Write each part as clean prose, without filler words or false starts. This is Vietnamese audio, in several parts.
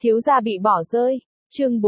Thiếu gia bị bỏ rơi. Chương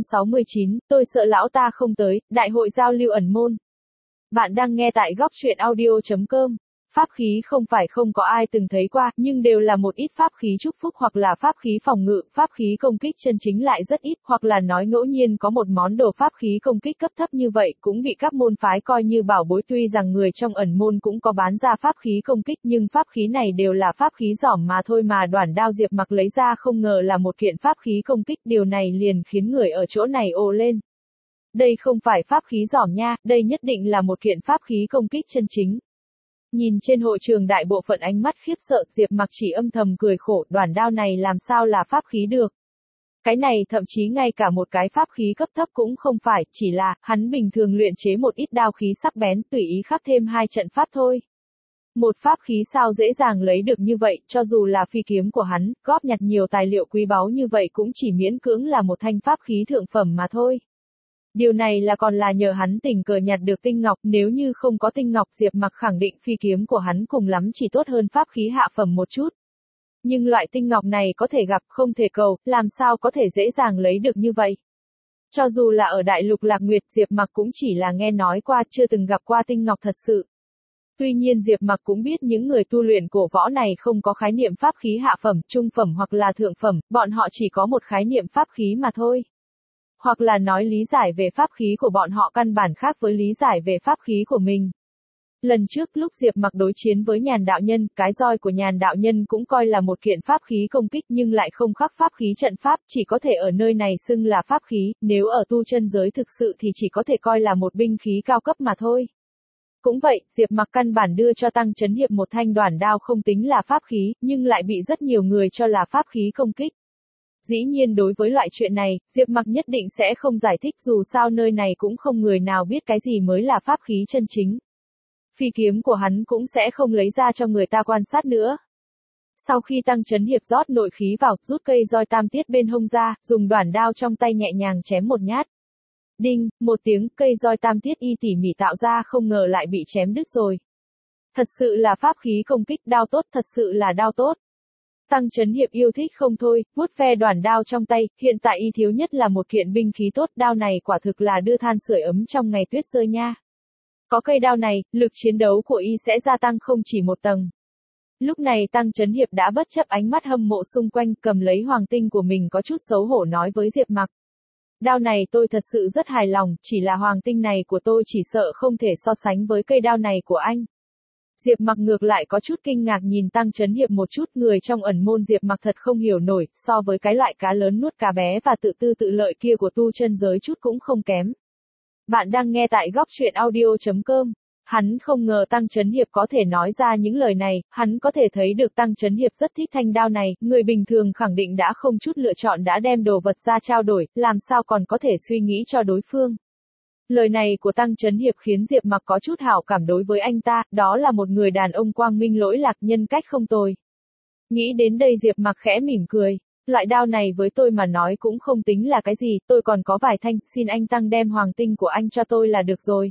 469, tôi sợ lão ta không tới, đại hội giao lưu ẩn môn. Bạn đang nghe tại góc truyện audio.com. Pháp khí không phải không có ai từng thấy qua, nhưng đều là một ít pháp khí chúc phúc hoặc là pháp khí phòng ngự, pháp khí công kích chân chính lại rất ít, hoặc là nói ngẫu nhiên có một món đồ pháp khí công kích cấp thấp như vậy cũng bị các môn phái coi như bảo bối. Tuy rằng người trong ẩn môn cũng có bán ra pháp khí công kích, nhưng pháp khí này đều là pháp khí giỏm mà thôi, mà Đoản Đao Diệp Mặc lấy ra không ngờ là một kiện pháp khí công kích, điều này liền khiến người ở chỗ này ồ lên. Đây không phải pháp khí giỏm nha, đây nhất định là một kiện pháp khí công kích chân chính. Nhìn trên hội trường đại bộ phận ánh mắt khiếp sợ, Diệp Mặc chỉ âm thầm cười khổ, đoản đao này làm sao là pháp khí được. Cái này thậm chí ngay cả một cái pháp khí cấp thấp cũng không phải, chỉ là, hắn bình thường luyện chế một ít đao khí sắc bén, tùy ý khắc thêm 2 trận pháp thôi. Một pháp khí sao dễ dàng lấy được như vậy, cho dù là phi kiếm của hắn, góp nhặt nhiều tài liệu quý báu như vậy cũng chỉ miễn cưỡng là một thanh pháp khí thượng phẩm mà thôi. Điều này là còn là nhờ hắn tình cờ nhặt được tinh ngọc, nếu như không có tinh ngọc Diệp Mặc khẳng định phi kiếm của hắn cùng lắm chỉ tốt hơn pháp khí hạ phẩm một chút. Nhưng loại tinh ngọc này có thể gặp không thể cầu, làm sao có thể dễ dàng lấy được như vậy. Cho dù là ở đại lục Lạc Nguyệt, Diệp Mặc cũng chỉ là nghe nói qua, chưa từng gặp qua tinh ngọc thật sự. Tuy nhiên Diệp Mặc cũng biết những người tu luyện cổ võ này không có khái niệm pháp khí hạ phẩm, trung phẩm hoặc là thượng phẩm, bọn họ chỉ có một khái niệm pháp khí mà thôi. Hoặc là nói lý giải về pháp khí của bọn họ căn bản khác với lý giải về pháp khí của mình. Lần trước lúc Diệp Mặc đối chiến với Nhàn đạo nhân, cái roi của Nhàn đạo nhân cũng coi là một kiện pháp khí công kích nhưng lại không khắc pháp khí trận pháp, chỉ có thể ở nơi này xưng là pháp khí, nếu ở tu chân giới thực sự thì chỉ có thể coi là một binh khí cao cấp mà thôi. Cũng vậy, Diệp Mặc căn bản đưa cho Tăng Chấn Hiệp một thanh đoản đao không tính là pháp khí, nhưng lại bị rất nhiều người cho là pháp khí công kích. Dĩ nhiên đối với loại chuyện này, Diệp Mặc nhất định sẽ không giải thích, dù sao nơi này cũng không người nào biết cái gì mới là pháp khí chân chính. Phi kiếm của hắn cũng sẽ không lấy ra cho người ta quan sát nữa. Sau khi Tăng Chấn Hiệp rót nội khí vào, rút cây roi tam tiết bên hông ra, dùng đoản đao trong tay nhẹ nhàng chém một nhát. Đinh, một tiếng, cây roi tam tiết y tỉ mỉ tạo ra không ngờ lại bị chém đứt rồi. Thật sự là pháp khí công kích, đao tốt, thật sự là đao tốt. Tăng Chấn Hiệp yêu thích không thôi, vuốt ve đoản đao trong tay, hiện tại y thiếu nhất là một kiện binh khí tốt, đao này quả thực là đưa than sưởi ấm trong ngày tuyết rơi nha. Có cây đao này, lực chiến đấu của y sẽ gia tăng không chỉ một tầng. Lúc này Tăng Chấn Hiệp đã bất chấp ánh mắt hâm mộ xung quanh, cầm lấy hoàng tinh của mình có chút xấu hổ nói với Diệp Mặc. Đao này tôi thật sự rất hài lòng, chỉ là hoàng tinh này của tôi chỉ sợ không thể so sánh với cây đao này của anh. Diệp Mặc ngược lại có chút kinh ngạc nhìn Tăng Chấn Hiệp một chút, người trong ẩn môn Diệp Mặc thật không hiểu nổi, so với cái loại cá lớn nuốt cá bé và tự tư tự lợi kia của tu chân giới chút cũng không kém. Bạn đang nghe tại góc truyện audio.com. Hắn không ngờ Tăng Chấn Hiệp có thể nói ra những lời này, hắn có thể thấy được Tăng Chấn Hiệp rất thích thanh đao này, người bình thường khẳng định đã không chút lựa chọn đã đem đồ vật ra trao đổi, làm sao còn có thể suy nghĩ cho đối phương. Lời này của Tăng Chấn Hiệp khiến Diệp Mặc có chút hảo cảm đối với anh ta, đó là một người đàn ông quang minh lỗi lạc, nhân cách không tồi. Nghĩ đến đây Diệp Mặc khẽ mỉm cười. Loại đao này với tôi mà nói cũng không tính là cái gì, tôi còn có vài thanh, xin anh Tăng đem hoàng tinh của anh cho tôi là được rồi.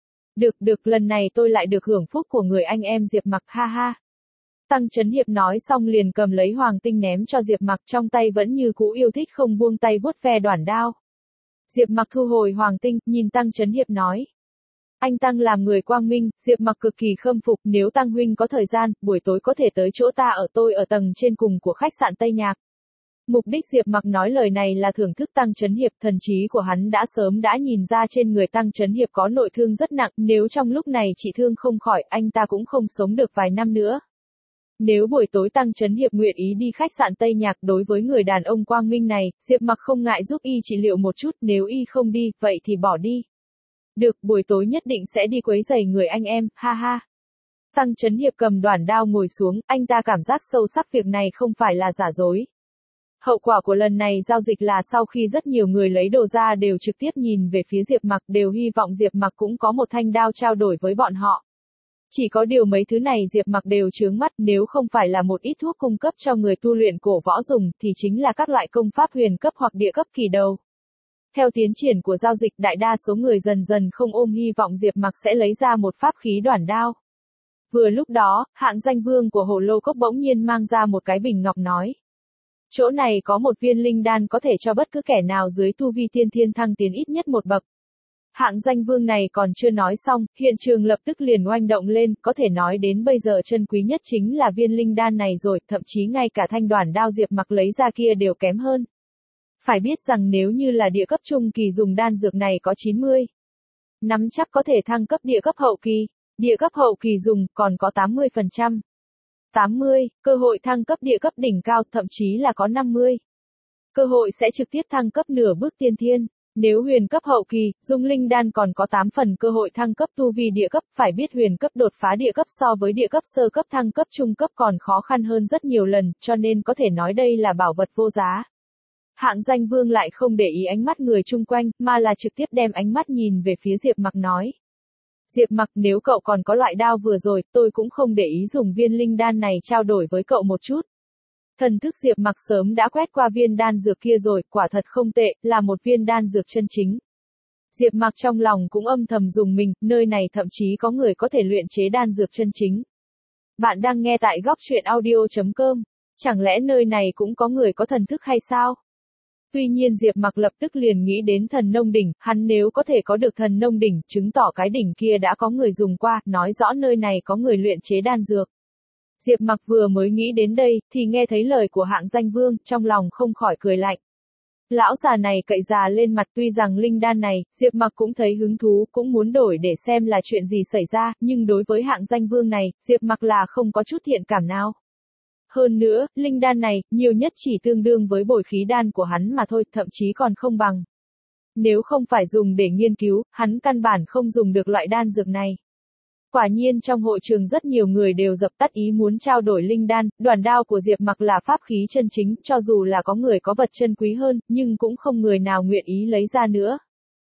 Được, lần này tôi lại được hưởng phúc của người anh em Diệp Mặc, ha ha. Tăng Chấn Hiệp nói xong liền cầm lấy hoàng tinh ném cho Diệp Mặc, trong tay vẫn như cũ yêu thích không buông tay vuốt ve đoản đao. Diệp Mặc thu hồi hoàng tinh, nhìn Tăng Chấn Hiệp nói. Anh Tăng làm người quang minh, Diệp Mặc cực kỳ khâm phục, nếu Tăng huynh có thời gian, buổi tối có thể tới chỗ ta ở, tôi ở tầng trên cùng của khách sạn Tây Nhạc. Mục đích Diệp Mặc nói lời này là thưởng thức Tăng Chấn Hiệp, thần trí của hắn đã sớm đã nhìn ra trên người Tăng Chấn Hiệp có nội thương rất nặng, nếu trong lúc này trị thương không khỏi, anh ta cũng không sống được vài năm nữa. Nếu buổi tối Tăng Chấn Hiệp nguyện ý đi khách sạn Tây Nhạc, đối với người đàn ông quang minh này, Diệp Mặc không ngại giúp y trị liệu một chút, nếu y không đi, vậy thì bỏ đi. Được, buổi tối nhất định sẽ đi quấy rầy người anh em, ha ha. Tăng Chấn Hiệp cầm đoản đao ngồi xuống, anh ta cảm giác sâu sắc việc này không phải là giả dối. Hậu quả của lần này giao dịch là sau khi rất nhiều người lấy đồ ra đều trực tiếp nhìn về phía Diệp Mặc, đều hy vọng Diệp Mặc cũng có một thanh đao trao đổi với bọn họ. Chỉ có điều mấy thứ này Diệp Mặc đều chướng mắt, nếu không phải là một ít thuốc cung cấp cho người tu luyện cổ võ dùng, thì chính là các loại công pháp huyền cấp hoặc địa cấp kỳ đầu. Theo tiến triển của giao dịch, đại đa số người dần dần không ôm hy vọng Diệp Mặc sẽ lấy ra một pháp khí đoản đao. Vừa lúc đó, hạng danh vương của Hồ Lô Cốc bỗng nhiên mang ra một cái bình ngọc nói. Chỗ này có một viên linh đan có thể cho bất cứ kẻ nào dưới tu vi tiên thiên thăng tiến ít nhất một bậc. Hạng danh vương này còn chưa nói xong, hiện trường lập tức liền oanh động lên, có thể nói đến bây giờ chân quý nhất chính là viên linh đan này rồi, thậm chí ngay cả thanh đoản đao Diệp Mặc lấy ra kia đều kém hơn. Phải biết rằng nếu như là địa cấp trung kỳ dùng đan dược này có 90. Nắm chắc có thể thăng cấp địa cấp hậu kỳ, địa cấp hậu kỳ dùng còn có 80%. 80, cơ hội thăng cấp địa cấp đỉnh cao, thậm chí là có 50. Cơ hội sẽ trực tiếp thăng cấp nửa bước tiên thiên. Nếu huyền cấp hậu kỳ, dùng linh đan còn có 8 phần cơ hội thăng cấp tu vi địa cấp, phải biết huyền cấp đột phá địa cấp so với địa cấp sơ cấp thăng cấp trung cấp còn khó khăn hơn rất nhiều lần, cho nên có thể nói đây là bảo vật vô giá. Hạng danh vương lại không để ý ánh mắt người chung quanh, mà là trực tiếp đem ánh mắt nhìn về phía Diệp Mặc nói. Diệp Mặc, nếu cậu còn có loại đao vừa rồi, tôi cũng không để ý dùng viên linh đan này trao đổi với cậu một chút. Thần thức Diệp Mặc sớm đã quét qua viên đan dược kia rồi, quả thật không tệ, là một viên đan dược chân chính. Diệp Mặc trong lòng cũng âm thầm dùng mình, nơi này thậm chí có người có thể luyện chế đan dược chân chính. Bạn đang nghe tại góc truyện audio.com, chẳng lẽ nơi này cũng có người có thần thức hay sao? Tuy nhiên Diệp Mặc lập tức liền nghĩ đến thần nông đỉnh, hắn nếu có thể có được thần nông đỉnh, chứng tỏ cái đỉnh kia đã có người dùng qua, nói rõ nơi này có người luyện chế đan dược. Diệp Mặc vừa mới nghĩ đến đây, thì nghe thấy lời của hạng danh vương, trong lòng không khỏi cười lạnh. Lão già này cậy già lên mặt, tuy rằng linh đan này, Diệp Mặc cũng thấy hứng thú, cũng muốn đổi để xem là chuyện gì xảy ra, nhưng đối với hạng danh vương này, Diệp Mặc là không có chút thiện cảm nào. Hơn nữa, linh đan này, nhiều nhất chỉ tương đương với bồi khí đan của hắn mà thôi, thậm chí còn không bằng. Nếu không phải dùng để nghiên cứu, hắn căn bản không dùng được loại đan dược này. Quả nhiên trong hội trường rất nhiều người đều dập tắt ý muốn trao đổi linh đan, đoản đao của Diệp Mặc là pháp khí chân chính, cho dù là có người có vật chân quý hơn, nhưng cũng không người nào nguyện ý lấy ra nữa.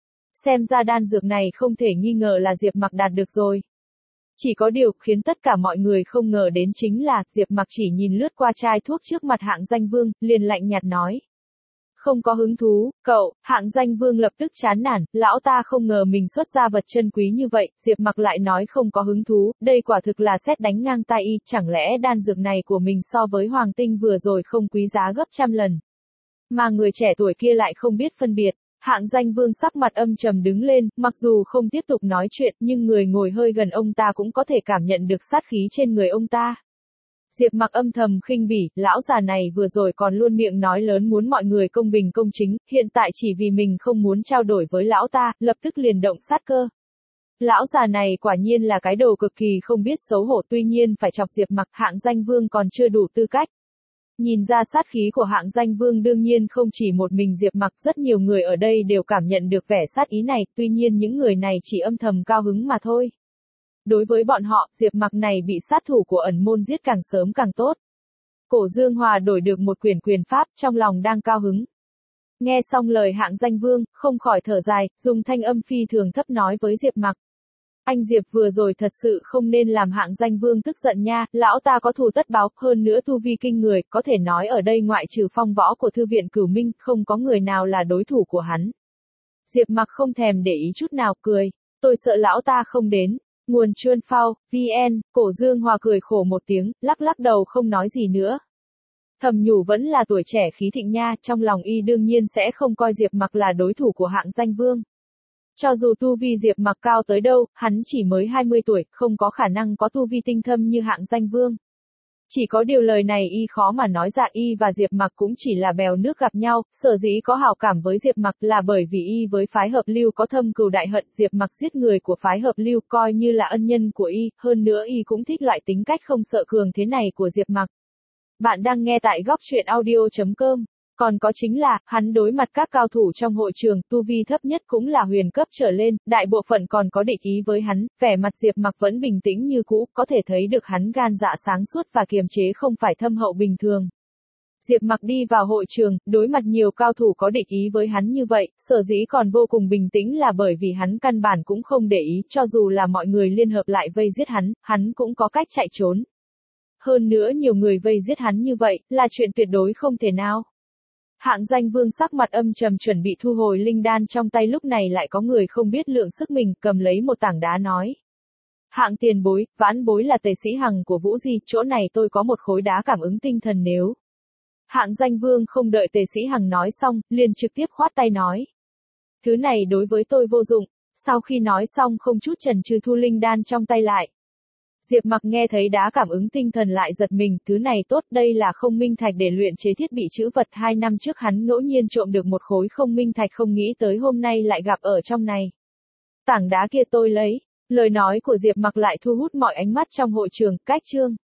Xem ra đan dược này không thể nghi ngờ là Diệp Mặc đạt được rồi. Chỉ có điều khiến tất cả mọi người không ngờ đến chính là, Diệp Mặc chỉ nhìn lướt qua chai thuốc trước mặt hạng danh vương, liền lạnh nhạt nói. Không có hứng thú, cậu, hạng danh vương lập tức chán nản, lão ta không ngờ mình xuất ra vật chân quý như vậy, Diệp Mặc lại nói không có hứng thú, đây quả thực là sét đánh ngang tai y, chẳng lẽ đan dược này của mình so với hoàng tinh vừa rồi không quý giá gấp trăm lần. Mà người trẻ tuổi kia lại không biết phân biệt. Hạng danh vương sắc mặt âm trầm đứng lên, mặc dù không tiếp tục nói chuyện, nhưng người ngồi hơi gần ông ta cũng có thể cảm nhận được sát khí trên người ông ta. Diệp Mặc âm thầm khinh bỉ, lão già này vừa rồi còn luôn miệng nói lớn muốn mọi người công bình công chính, hiện tại chỉ vì mình không muốn trao đổi với lão ta, lập tức liền động sát cơ. Lão già này quả nhiên là cái đồ cực kỳ không biết xấu hổ, tuy nhiên phải chọc Diệp Mặc, hạng danh vương còn chưa đủ tư cách. Nhìn ra sát khí của hạng danh vương đương nhiên không chỉ một mình Diệp Mặc, rất nhiều người ở đây đều cảm nhận được vẻ sát ý này, tuy nhiên những người này chỉ âm thầm cao hứng mà thôi. Đối với bọn họ, Diệp Mặc này bị sát thủ của ẩn môn giết càng sớm càng tốt. Cổ Dương Hòa đổi được một quyển quyền pháp, trong lòng đang cao hứng. Nghe xong lời hạng danh vương, không khỏi thở dài, dùng thanh âm phi thường thấp nói với Diệp Mặc. Anh Diệp vừa rồi thật sự không nên làm hạng danh vương tức giận nha, lão ta có thù tất báo, hơn nữa tu vi kinh người, có thể nói ở đây ngoại trừ phong võ của thư viện Cửu Minh, không có người nào là đối thủ của hắn. Diệp Mặc không thèm để ý chút nào, cười, tôi sợ lão ta không đến. Nguồn Chuan Phao, VN, Cổ Dương Hòa cười khổ một tiếng, lắc lắc đầu không nói gì nữa. Thầm nhủ vẫn là tuổi trẻ khí thịnh nha, trong lòng y đương nhiên sẽ không coi Diệp Mặc là đối thủ của hạng danh vương. Cho dù tu vi Diệp Mặc cao tới đâu, hắn chỉ mới 20 tuổi, không có khả năng có tu vi tinh thâm như hạng danh vương. Chỉ có điều lời này y khó mà nói ra, y và Diệp Mặc cũng chỉ là bèo nước gặp nhau, sở dĩ có hảo cảm với Diệp Mặc là bởi vì y với phái hợp lưu có thâm cừu đại hận, Diệp Mặc giết người của phái hợp lưu coi như là ân nhân của y, hơn nữa y cũng thích loại tính cách không sợ cường thế này của Diệp Mặc. Bạn đang nghe tại góc truyện audio.com. Còn có chính là, hắn đối mặt các cao thủ trong hội trường, tu vi thấp nhất cũng là huyền cấp trở lên, đại bộ phận còn có địch ý với hắn, vẻ mặt Diệp Mặc vẫn bình tĩnh như cũ, có thể thấy được hắn gan dạ sáng suốt và kiềm chế không phải thâm hậu bình thường. Diệp Mặc đi vào hội trường, đối mặt nhiều cao thủ có địch ý với hắn như vậy, sở dĩ còn vô cùng bình tĩnh là bởi vì hắn căn bản cũng không để ý, cho dù là mọi người liên hợp lại vây giết hắn cũng có cách chạy trốn. Hơn nữa nhiều người vây giết hắn như vậy, là chuyện tuyệt đối không thể nào. Hạng danh vương sắc mặt âm trầm chuẩn bị thu hồi linh đan trong tay, lúc này lại có người không biết lượng sức mình, cầm lấy một tảng đá nói. Hạng tiền bối, vãn bối là tề sĩ Hằng của Vũ Di, chỗ này tôi có một khối đá cảm ứng tinh thần nếu Hạng Danh Vương không đợi Tề Sĩ Hằng nói xong, liền trực tiếp khoát tay nói. Thứ này đối với tôi vô dụng, sau khi nói xong không chút chần chừ thu linh đan trong tay lại. Diệp Mặc nghe thấy đá cảm ứng tinh thần lại giật mình, thứ này tốt, đây là không minh thạch để luyện chế thiết bị trữ vật, 2 năm trước hắn ngẫu nhiên trộm được một khối không minh thạch, không nghĩ tới hôm nay lại gặp ở trong này. Tảng đá kia tôi lấy, lời nói của Diệp Mặc lại thu hút mọi ánh mắt trong hội trường, cách chương.